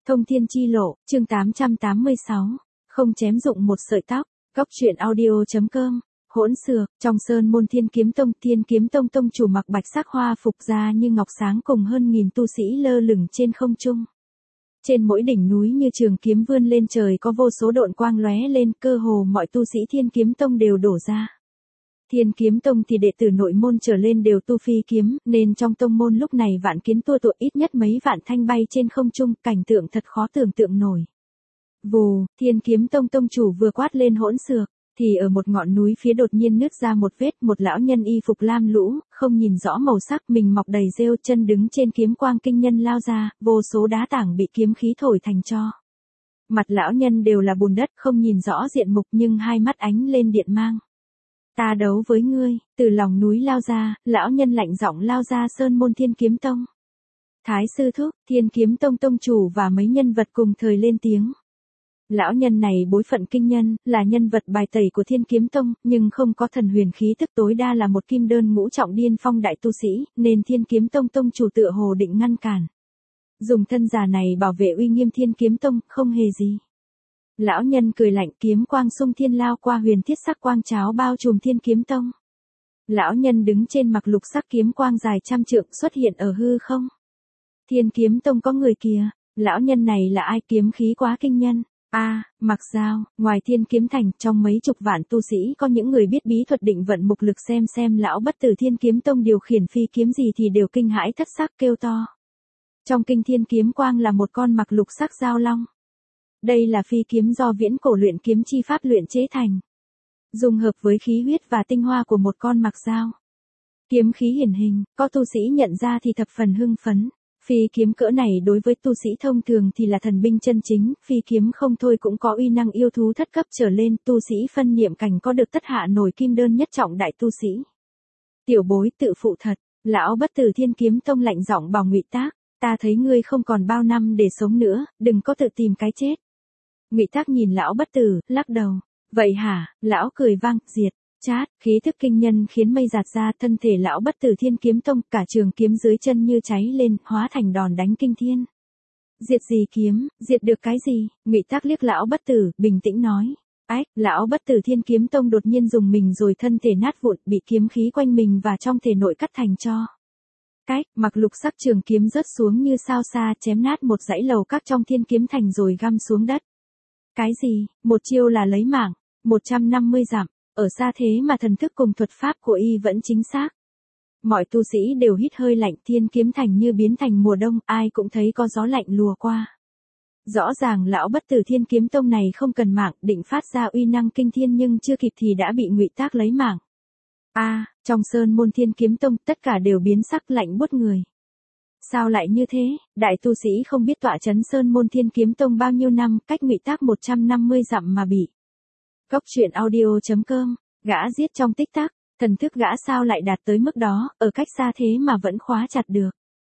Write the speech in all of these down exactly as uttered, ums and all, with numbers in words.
Thông thiên chi lộ, chương tám trăm tám mươi sáu, không chém dụng một sợi tóc, góc truyện audio.com, hỗn xược, trong sơn môn Thiên Kiếm Tông, Thiên Kiếm Tông tông chủ mặc bạch sắc hoa phục ra như ngọc sáng cùng hơn nghìn tu sĩ lơ lửng trên không trung. Trên mỗi đỉnh núi như trường kiếm vươn lên trời có vô số độn quang lóe lên, cơ hồ mọi tu sĩ Thiên Kiếm Tông đều đổ ra. Thiên Kiếm Tông thì đệ tử nội môn trở lên đều tu phi kiếm, nên trong tông môn lúc này vạn kiến tua tụa, ít nhất mấy vạn thanh bay trên không trung, cảnh tượng thật khó tưởng tượng nổi. Vù, Thiên Kiếm Tông tông chủ vừa quát lên hỗn xược, thì ở một ngọn núi phía đột nhiên nứt ra một vết, một lão nhân y phục lam lũ, không nhìn rõ màu sắc, mình mọc đầy rêu, chân đứng trên kiếm quang kinh nhân lao ra, vô số đá tảng bị kiếm khí thổi thành tro. Mặt lão nhân đều là bùn đất, không nhìn rõ diện mục nhưng hai mắt ánh lên điện mang. Ta đấu với ngươi, từ lòng núi lao ra, lão nhân lạnh giọng lao ra sơn môn Thiên Kiếm Tông. Thái sư thúc, Thiên Kiếm Tông tông chủ và mấy nhân vật cùng thời lên tiếng. Lão nhân này bối phận kinh nhân, là nhân vật bài tẩy của Thiên Kiếm Tông, nhưng không có thần huyền khí tức, tối đa là một kim đơn ngũ trọng điên phong đại tu sĩ, nên Thiên Kiếm Tông tông chủ tựa hồ định ngăn cản. Dùng thân già này bảo vệ uy nghiêm Thiên Kiếm Tông, không hề gì. Lão nhân cười lạnh, kiếm quang xung thiên lao qua, huyền thiết sắc quang cháo bao trùm Thiên Kiếm Tông. Lão nhân đứng trên mặc lục sắc kiếm quang dài trăm trượng xuất hiện ở hư không. Thiên Kiếm Tông có người kìa, lão nhân này là ai, kiếm khí quá kinh nhân. A, à, mặc sao, ngoài Thiên Kiếm Thành, trong mấy chục vạn tu sĩ có những người biết bí thuật định vận mục lực, xem xem lão bất tử Thiên Kiếm Tông điều khiển phi kiếm gì thì đều kinh hãi thất sắc kêu to. Trong kinh thiên kiếm quang là một con mặc lục sắc giao long. Đây là phi kiếm do viễn cổ luyện kiếm chi pháp luyện chế thành. Dùng hợp với khí huyết và tinh hoa của một con mặc dao. Kiếm khí hiển hình, có tu sĩ nhận ra thì thập phần hưng phấn. Phi kiếm cỡ này đối với tu sĩ thông thường thì là thần binh chân chính, phi kiếm không thôi cũng có uy năng yêu thú thất cấp trở lên, tu sĩ phân niệm cảnh có được tất hạ nổi kim đơn nhất trọng đại tu sĩ. Tiểu bối tự phụ thật, lão bất tử Thiên Kiếm Tông lạnh giọng bảo Ngụy Tác, ta thấy ngươi không còn bao năm để sống nữa, đừng có tự tìm cái chết. Ngụy Tác nhìn lão bất tử, lắc đầu, vậy hả, lão cười vang, diệt. Chát, khí thức kinh nhân khiến mây giạt ra, thân thể lão bất tử Thiên Kiếm Tông, cả trường kiếm dưới chân như cháy lên, hóa thành đòn đánh kinh thiên. Diệt gì kiếm, diệt được cái gì? Ngụy Tác liếc lão bất tử, bình tĩnh nói. Ách, lão bất tử Thiên Kiếm Tông đột nhiên dùng mình rồi thân thể nát vụn, bị kiếm khí quanh mình và trong thể nội cắt thành tro. Cách, mặc lục sắc trường kiếm rớt xuống như sao xa, chém nát một dãy lầu các trong Thiên Kiếm Thành rồi găm xuống đất. Cái gì, một chiêu là lấy mạng, một trăm năm mươi dặm. Ở xa thế mà thần thức cùng thuật pháp của y vẫn chính xác. Mọi tu sĩ đều hít hơi lạnh, Thiên Kiếm Thành như biến thành mùa đông, ai cũng thấy có gió lạnh lùa qua. Rõ ràng lão bất tử Thiên Kiếm Tông này không cần mạng, định phát ra uy năng kinh thiên nhưng chưa kịp thì đã bị Ngụy Tác lấy mạng. A, à, trong sơn môn Thiên Kiếm Tông tất cả đều biến sắc lạnh buốt người. Sao lại như thế, đại tu sĩ không biết tọa trấn sơn môn Thiên Kiếm Tông bao nhiêu năm, cách Ngụy Tác một trăm năm mươi dặm mà bị. Góc truyện audio.com, gã giết trong tích tắc, thần thức gã sao lại đạt tới mức đó, ở cách xa thế mà vẫn khóa chặt được.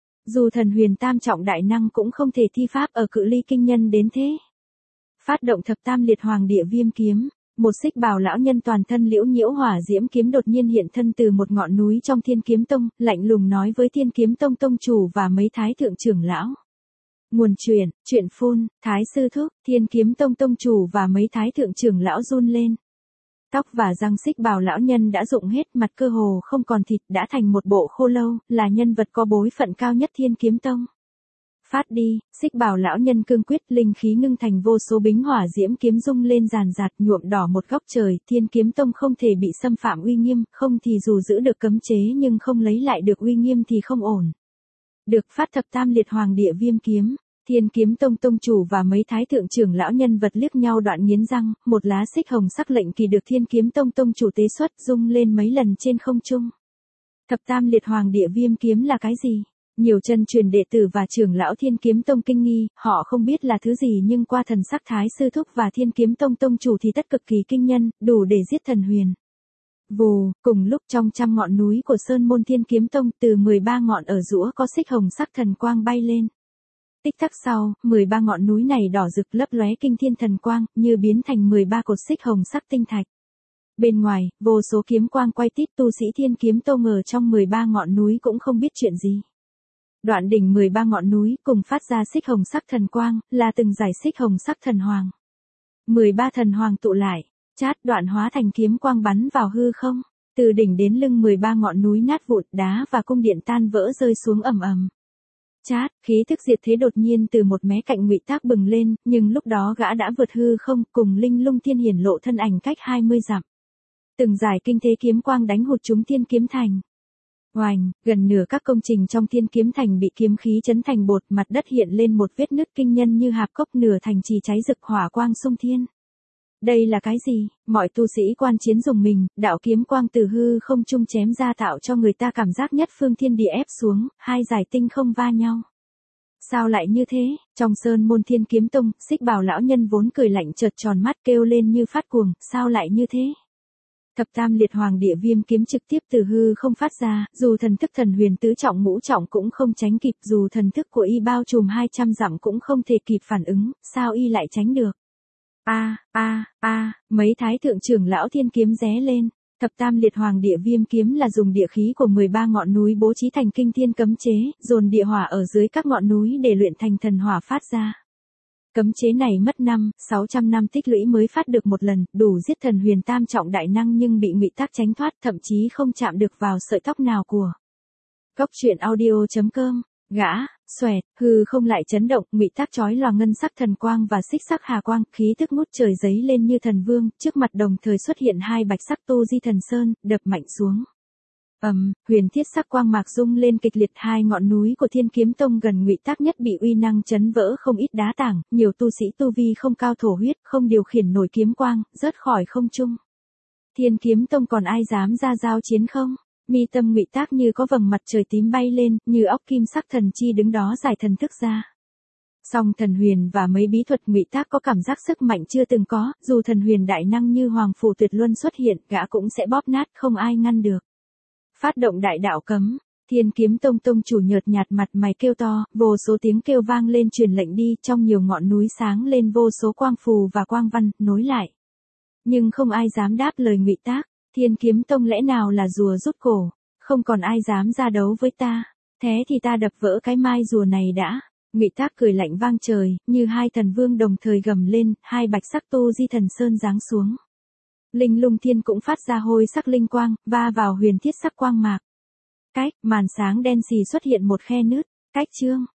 Dù thần huyền tam trọng đại năng cũng không thể thi pháp ở cự ly kinh nhân đến thế. Phát động thập tam liệt hoàng địa viêm kiếm, một xích bào lão nhân toàn thân liễu nhiễu hỏa diễm kiếm đột nhiên hiện thân từ một ngọn núi trong Thiên Kiếm Tông, lạnh lùng nói với Thiên Kiếm Tông tông chủ và mấy thái thượng trưởng lão. Nguồn truyền, truyện phun, Thái sư thúc, Thiên Kiếm Tông tông chủ và mấy thái thượng trưởng lão run lên. Tóc và răng xích bào lão nhân đã rụng hết, mặt cơ hồ không còn thịt, đã thành một bộ khô lâu, là nhân vật có bối phận cao nhất Thiên Kiếm Tông. Phát đi, xích bào lão nhân cương quyết, linh khí ngưng thành vô số bính hỏa diễm kiếm rung lên ràn rạt, nhuộm đỏ một góc trời, Thiên Kiếm Tông không thể bị xâm phạm uy nghiêm, không thì dù giữ được cấm chế nhưng không lấy lại được uy nghiêm thì không ổn. Được phát thập tam liệt hoàng địa viêm kiếm, Thiên Kiếm Tông tông chủ và mấy thái thượng trưởng lão nhân vật liếc nhau đoạn nghiến răng, một lá xích hồng sắc lệnh kỳ được Thiên Kiếm Tông tông chủ tế xuất, rung lên mấy lần trên không trung. Thập tam liệt hoàng địa viêm kiếm là cái gì? Nhiều chân truyền đệ tử và trưởng lão Thiên Kiếm Tông kinh nghi, họ không biết là thứ gì nhưng qua thần sắc Thái sư thúc và Thiên Kiếm Tông tông chủ thì tất cực kỳ kinh nhân, đủ để giết thần huyền. Vù, cùng lúc trong trăm ngọn núi của sơn môn Thiên Kiếm Tông, từ mười ba ngọn ở giữa có xích hồng sắc thần quang bay lên. Tích tắc sau, mười ba ngọn núi này đỏ rực lấp lóe kinh thiên thần quang, như biến thành mười ba cột xích hồng sắc tinh thạch. Bên ngoài, vô số kiếm quang quay tít, tu sĩ Thiên Kiếm Tông ở trong mười ba ngọn núi cũng không biết chuyện gì. Đoạn đỉnh mười ba ngọn núi cùng phát ra xích hồng sắc thần quang, là từng giải xích hồng sắc thần hoàng. mười ba thần hoàng tụ lại, chát đoạn hóa thành kiếm quang bắn vào hư không, từ đỉnh đến lưng mười ba ngọn núi nát vụn, đá và cung điện tan vỡ rơi xuống ầm ầm. Chát, khí thức diệt thế đột nhiên từ một mé cạnh Ngụy Tác bừng lên, nhưng lúc đó gã đã vượt hư không, cùng Linh Lung Thiên hiển lộ thân ảnh cách hai mươi dặm. Từng giải kinh thế kiếm quang đánh hụt chúng Thiên Kiếm Thành. Oành, gần nửa các công trình trong Thiên Kiếm Thành bị kiếm khí chấn thành bột, mặt đất hiện lên một vết nứt kinh nhân như hạp cốc, nửa thành trì cháy rực hỏa quang xung thiên. Đây là cái gì? Mọi tu sĩ quan chiến dùng mình, đạo kiếm quang từ hư không trung chém ra tạo cho người ta cảm giác nhất phương thiên địa ép xuống, hai giải tinh không va nhau. Sao lại như thế? Trong sơn môn Thiên Kiếm Tông, Xích Bào lão nhân vốn cười lạnh chợt tròn mắt kêu lên như phát cuồng, sao lại như thế? Thập tam liệt hoàng địa viêm kiếm trực tiếp từ hư không phát ra, dù thần thức thần huyền tứ trọng ngũ trọng cũng không tránh kịp, dù thần thức của y bao trùm hai trăm dặm cũng không thể kịp phản ứng, sao y lại tránh được? A, a, a, mấy thái thượng trưởng lão thiên kiếm ré lên. Thập tam liệt hoàng địa viêm kiếm là dùng địa khí của mười ba ngọn núi bố trí thành kinh thiên cấm chế, dồn địa hỏa ở dưới các ngọn núi để luyện thành thần hỏa phát ra. Cấm chế này mất năm, sáu trăm năm tích lũy mới phát được một lần, đủ giết thần huyền tam trọng đại năng nhưng bị Ngụy Tác tránh thoát, thậm chí không chạm được vào sợi tóc nào của. Góc truyện audio chấm com. Gã, xoẹt, hư không lại chấn động, Ngụy Tác chói lòa ngân sắc thần quang và xích sắc hà quang, khí tức ngút trời giấy lên như thần vương, trước mặt đồng thời xuất hiện hai bạch sắc tu di thần sơn, đập mạnh xuống. Ầm, um, huyền thiết sắc quang mạc rung lên kịch liệt, hai ngọn núi của Thiên Kiếm Tông gần Ngụy Tác nhất bị uy năng chấn vỡ không ít đá tảng, nhiều tu sĩ tu vi không cao thổ huyết, không điều khiển nổi kiếm quang, rớt khỏi không trung. Thiên Kiếm Tông còn ai dám ra giao chiến không? Mi tâm Ngụy Tác như có vầng mặt trời tím bay lên, như óc kim sắc thần chi đứng đó giải thần thức ra. Song thần huyền và mấy bí thuật Ngụy Tác có cảm giác sức mạnh chưa từng có, dù thần huyền đại năng như Hoàng Phủ Tuyệt Luân xuất hiện, gã cũng sẽ bóp nát, không ai ngăn được. Phát động đại đạo cấm, Thiên Kiếm Tông tông chủ nhợt nhạt mặt mày kêu to, vô số tiếng kêu vang lên truyền lệnh đi, trong nhiều ngọn núi sáng lên vô số quang phù và quang văn, nối lại. Nhưng không ai dám đáp lời Ngụy Tác. Thiên Kiếm Tông lẽ nào là rùa rút cổ, không còn ai dám ra đấu với ta, thế thì ta đập vỡ cái mai rùa này đã. Ngụy Tác cười lạnh vang trời, như hai thần vương đồng thời gầm lên, hai bạch sắc tu di thần sơn giáng xuống. Linh Lung Thiên cũng phát ra hôi sắc linh quang, va vào huyền thiết sắc quang mạc. Cách, màn sáng đen xì xuất hiện một khe nứt, cách chương.